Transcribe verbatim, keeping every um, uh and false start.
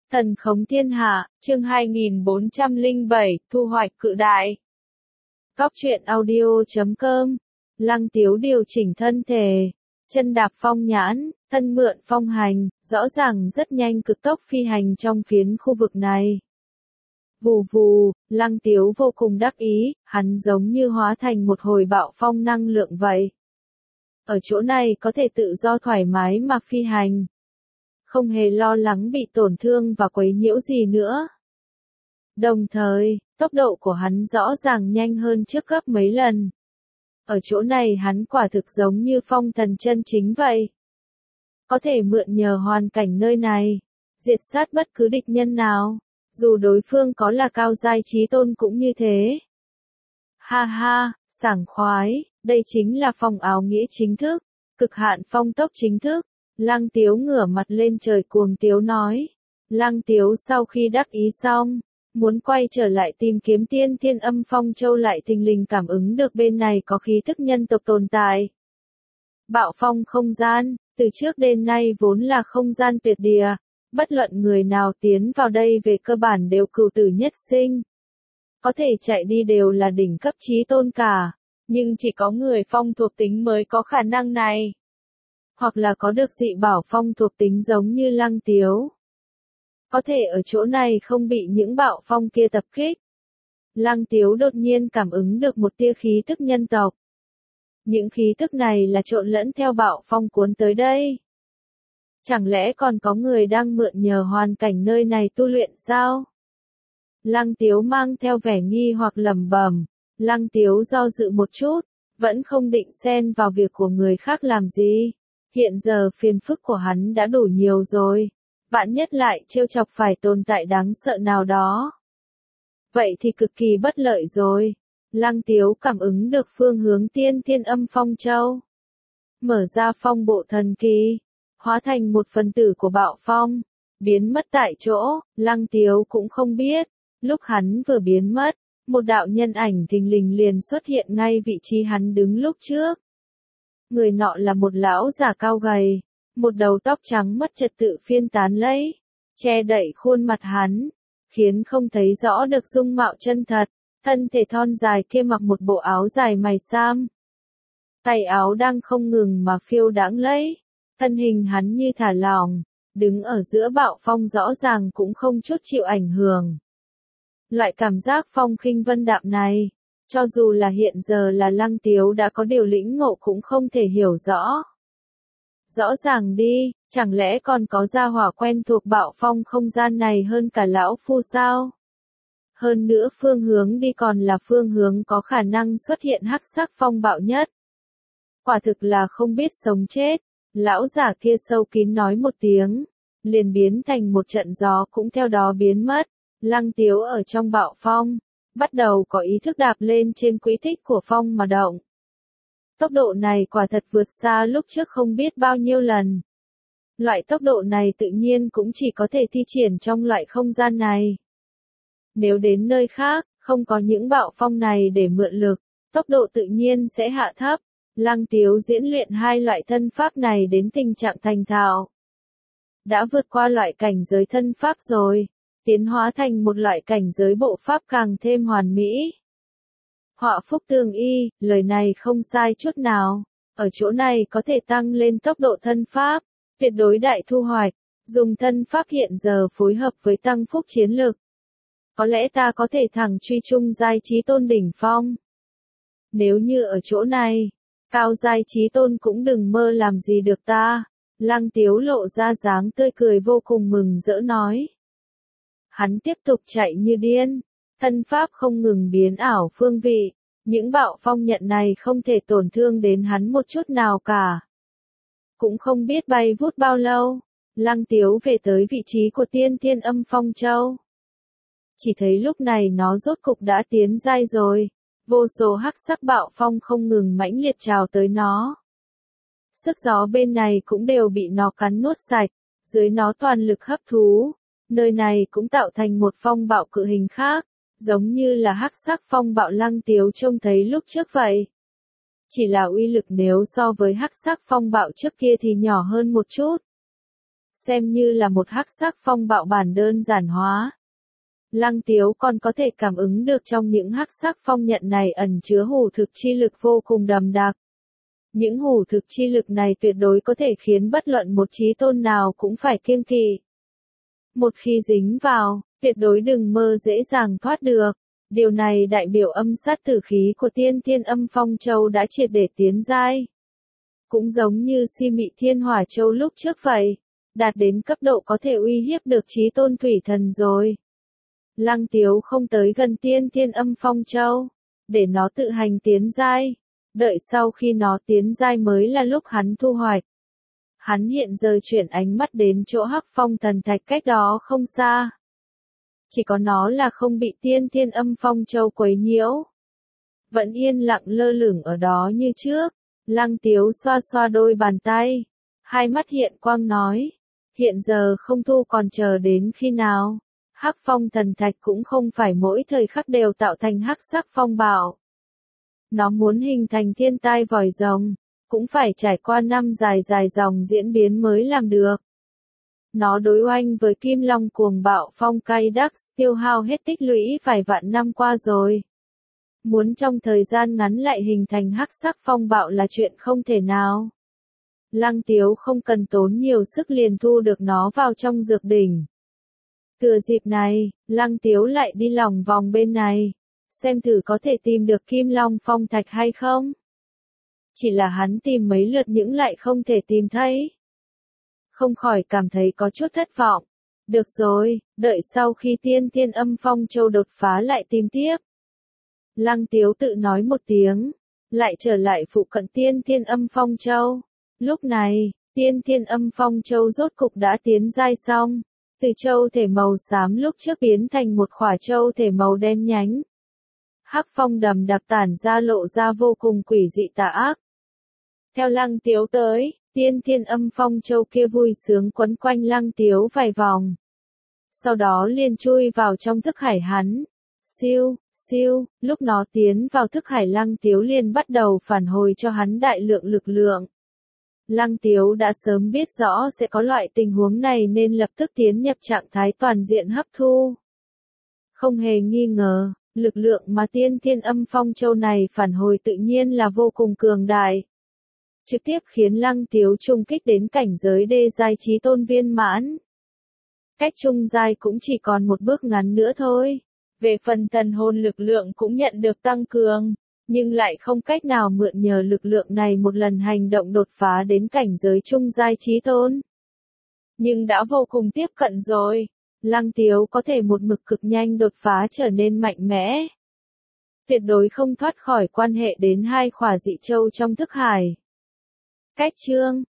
Thần khống thiên hạ, chương hai nghìn bốn trăm lẻ bảy, thu hoạch cự đại. Góc truyện audio chấm com, Lăng Tiếu điều chỉnh thân thể, chân đạp phong nhãn, thân mượn phong hành, rõ ràng rất nhanh cực tốc phi hành trong phiến khu vực này. Vù vù, Lăng Tiếu vô cùng đắc ý, hắn giống như hóa thành một hồi bạo phong năng lượng vậy. Ở chỗ này có thể tự do thoải mái mà phi hành. Không hề lo lắng bị tổn thương và quấy nhiễu gì nữa. Đồng thời, tốc độ của hắn rõ ràng nhanh hơn trước gấp mấy lần. Ở chỗ này hắn quả thực giống như phong thần chân chính vậy. Có thể mượn nhờ hoàn cảnh nơi này, diệt sát bất cứ địch nhân nào, dù đối phương có là cao giai chí tôn cũng như thế. Ha ha, sảng khoái, đây chính là phong áo nghĩa chính thức, cực hạn phong tốc chính thức. Lăng Tiếu ngửa mặt lên trời cuồng tiếu nói. Lăng Tiếu sau khi đắc ý xong, muốn quay trở lại tìm kiếm tiên thiên âm phong châu lại thình lình cảm ứng được bên này có khí thức nhân tộc tồn tại. Bạo phong không gian, từ trước đến nay vốn là không gian tuyệt địa, bất luận người nào tiến vào đây về cơ bản đều cửu tử nhất sinh. Có thể chạy đi đều là đỉnh cấp chí tôn cả, nhưng chỉ có người phong thuộc tính mới có khả năng này. Hoặc là có được dị bảo phong thuộc tính giống như Lăng Tiếu. Có thể ở chỗ này không bị những bạo phong kia tập kích. Lăng Tiếu đột nhiên cảm ứng được một tia khí tức nhân tộc. Những khí tức này là trộn lẫn theo bạo phong cuốn tới đây. Chẳng lẽ còn có người đang mượn nhờ hoàn cảnh nơi này tu luyện sao? Lăng Tiếu mang theo vẻ nghi hoặc lẩm bẩm. Lăng Tiếu do dự một chút, vẫn không định xen vào việc của người khác làm gì. Hiện giờ phiền phức của hắn đã đủ nhiều rồi, vạn nhất lại trêu chọc phải tồn tại đáng sợ nào đó. Vậy thì cực kỳ bất lợi rồi. Lăng Tiếu cảm ứng được phương hướng tiên thiên âm phong châu. Mở ra phong bộ thần kỳ, hóa thành một phần tử của bạo phong, biến mất tại chỗ. Lăng Tiếu cũng không biết, lúc hắn vừa biến mất, một đạo nhân ảnh thình lình liền xuất hiện ngay vị trí hắn đứng lúc trước. Người nọ là một lão già cao gầy, một đầu tóc trắng mất trật tự phiên tán lấy, che đậy khuôn mặt hắn, khiến không thấy rõ được dung mạo chân thật, thân thể thon dài kia mặc một bộ áo dài mày sam. Tay áo đang không ngừng mà phiêu đãng lấy, thân hình hắn như thả lỏng, đứng ở giữa bạo phong rõ ràng cũng không chút chịu ảnh hưởng. Loại cảm giác phong khinh vân đạm này, cho dù là hiện giờ là Lăng Tiếu đã có điều lĩnh ngộ cũng không thể hiểu rõ. Rõ ràng đi, chẳng lẽ còn có gia hỏa quen thuộc bạo phong không gian này hơn cả lão phu sao? Hơn nữa phương hướng đi còn là phương hướng có khả năng xuất hiện hắc sắc phong bạo nhất. Quả thực là không biết sống chết, lão giả kia sâu kín nói một tiếng, liền biến thành một trận gió cũng theo đó biến mất. Lăng Tiếu ở trong bạo phong, bắt đầu có ý thức đạp lên trên quỹ tích của phong mà động. Tốc độ này quả thật vượt xa lúc trước không biết bao nhiêu lần. Loại tốc độ này tự nhiên cũng chỉ có thể thi triển trong loại không gian này. Nếu đến nơi khác, không có những bạo phong này để mượn lực, tốc độ tự nhiên sẽ hạ thấp. Lăng Tiếu diễn luyện hai loại thân pháp này đến tình trạng thành thạo. Đã vượt qua loại cảnh giới thân pháp rồi, tiến hóa thành một loại cảnh giới bộ pháp càng thêm hoàn mỹ. Họa phúc tương y, lời này không sai chút nào. Ở chỗ này có thể tăng lên tốc độ thân pháp, tuyệt đối đại thu hoạch, dùng thân pháp hiện giờ phối hợp với tăng phúc chiến lực. Có lẽ ta có thể thẳng truy trung giai chí tôn đỉnh phong. Nếu như ở chỗ này, cao giai chí tôn cũng đừng mơ làm gì được ta. Lăng Tiếu lộ ra dáng tươi cười vô cùng mừng rỡ nói. Hắn tiếp tục chạy như điên, thân pháp không ngừng biến ảo phương vị, những bạo phong nhận này không thể tổn thương đến hắn một chút nào cả. Cũng không biết bay vút bao lâu, Lăng Tiếu về tới vị trí của tiên thiên âm phong châu. Chỉ thấy lúc này nó rốt cục đã tiến giai rồi, vô số hắc sắc bạo phong không ngừng mãnh liệt trào tới nó. Sức gió bên này cũng đều bị nó cắn nuốt sạch, dưới nó toàn lực hấp thú. Nơi này cũng tạo thành một phong bạo cự hình khác, giống như là hắc sắc phong bạo Lăng Tiếu trông thấy lúc trước vậy. Chỉ là uy lực nếu so với hắc sắc phong bạo trước kia thì nhỏ hơn một chút. xem như là một hắc sắc phong bạo bản đơn giản hóa. Lăng Tiếu còn có thể cảm ứng được trong những hắc sắc phong nhận này ẩn chứa hủ thực chi lực vô cùng đậm đặc. Những hủ thực chi lực này tuyệt đối có thể khiến bất luận một chí tôn nào cũng phải kiêng kỵ. Một khi dính vào, tuyệt đối đừng mơ dễ dàng thoát được. Điều này đại biểu âm sát tử khí của tiên thiên âm phong châu đã triệt để tiến giai. Cũng giống như si mị thiên hỏa châu lúc trước vậy, đạt đến cấp độ có thể uy hiếp được chí tôn thủy thần rồi. Lăng Tiếu không tới gần tiên thiên âm phong châu, để nó tự hành tiến giai. Đợi sau khi nó tiến giai mới là lúc hắn thu hoạch. Hắn hiện giờ chuyển ánh mắt đến chỗ hắc phong thần thạch cách đó không xa. Chỉ có nó là không bị tiên thiên âm phong châu quấy nhiễu. Vẫn yên lặng lơ lửng ở đó như trước. Lăng Tiếu xoa xoa đôi bàn tay. Hai mắt hiện quang nói. Hiện giờ không thu còn chờ đến khi nào. Hắc phong thần thạch cũng không phải mỗi thời khắc đều tạo thành hắc sắc phong bạo. Nó muốn hình thành thiên tai vòi rồng, cũng phải trải qua năm dài dài dòng diễn biến mới làm được. Nó đối oanh với kim long cuồng bạo phong cay đắc tiêu hao hết tích lũy vài vạn năm qua rồi. Muốn trong thời gian ngắn lại hình thành hắc sắc phong bạo là chuyện không thể nào. Lăng Tiếu không cần tốn nhiều sức liền thu được nó vào trong dược đỉnh. Thừa dịp này, Lăng Tiếu lại đi lòng vòng bên này, xem thử có thể tìm được kim long phong thạch hay không. Chỉ là hắn tìm mấy lượt những lại không thể tìm thấy. Không khỏi cảm thấy có chút thất vọng. Được rồi, đợi sau khi tiên thiên âm phong châu đột phá lại tìm tiếp. Lăng Tiếu tự nói một tiếng, lại trở lại phụ cận tiên thiên âm phong châu. Lúc này, tiên thiên âm phong châu rốt cục đã tiến giai xong. Từ châu thể màu xám lúc trước biến thành một khỏa châu thể màu đen nhánh. Hắc phong đầm đặc tản ra lộ ra vô cùng quỷ dị tà ác. Theo Lăng Tiếu tới, tiên thiên âm phong châu kia vui sướng quấn quanh Lăng Tiếu vài vòng. Sau đó liền chui vào trong thức hải hắn. Siêu, siêu, lúc nó tiến vào thức hải Lăng Tiếu liền bắt đầu phản hồi cho hắn đại lượng lực lượng. Lăng Tiếu đã sớm biết rõ sẽ có loại tình huống này nên lập tức tiến nhập trạng thái toàn diện hấp thu. Không hề nghi ngờ, lực lượng mà tiên thiên âm phong châu này phản hồi tự nhiên là vô cùng cường đại. Trực tiếp khiến Lăng Tiếu trung kích đến cảnh giới đê giai chí tôn viên mãn. Cách trung giai cũng chỉ còn một bước ngắn nữa thôi. Về phần thần hồn lực lượng cũng nhận được tăng cường, nhưng lại không cách nào mượn nhờ lực lượng này một lần hành động đột phá đến cảnh giới trung giai chí tôn. Nhưng đã vô cùng tiếp cận rồi. Lăng Tiếu có thể một mực cực nhanh đột phá trở nên mạnh mẽ. Tuyệt đối không thoát khỏi quan hệ đến hai khỏa dị châu trong thức hải. Cách chương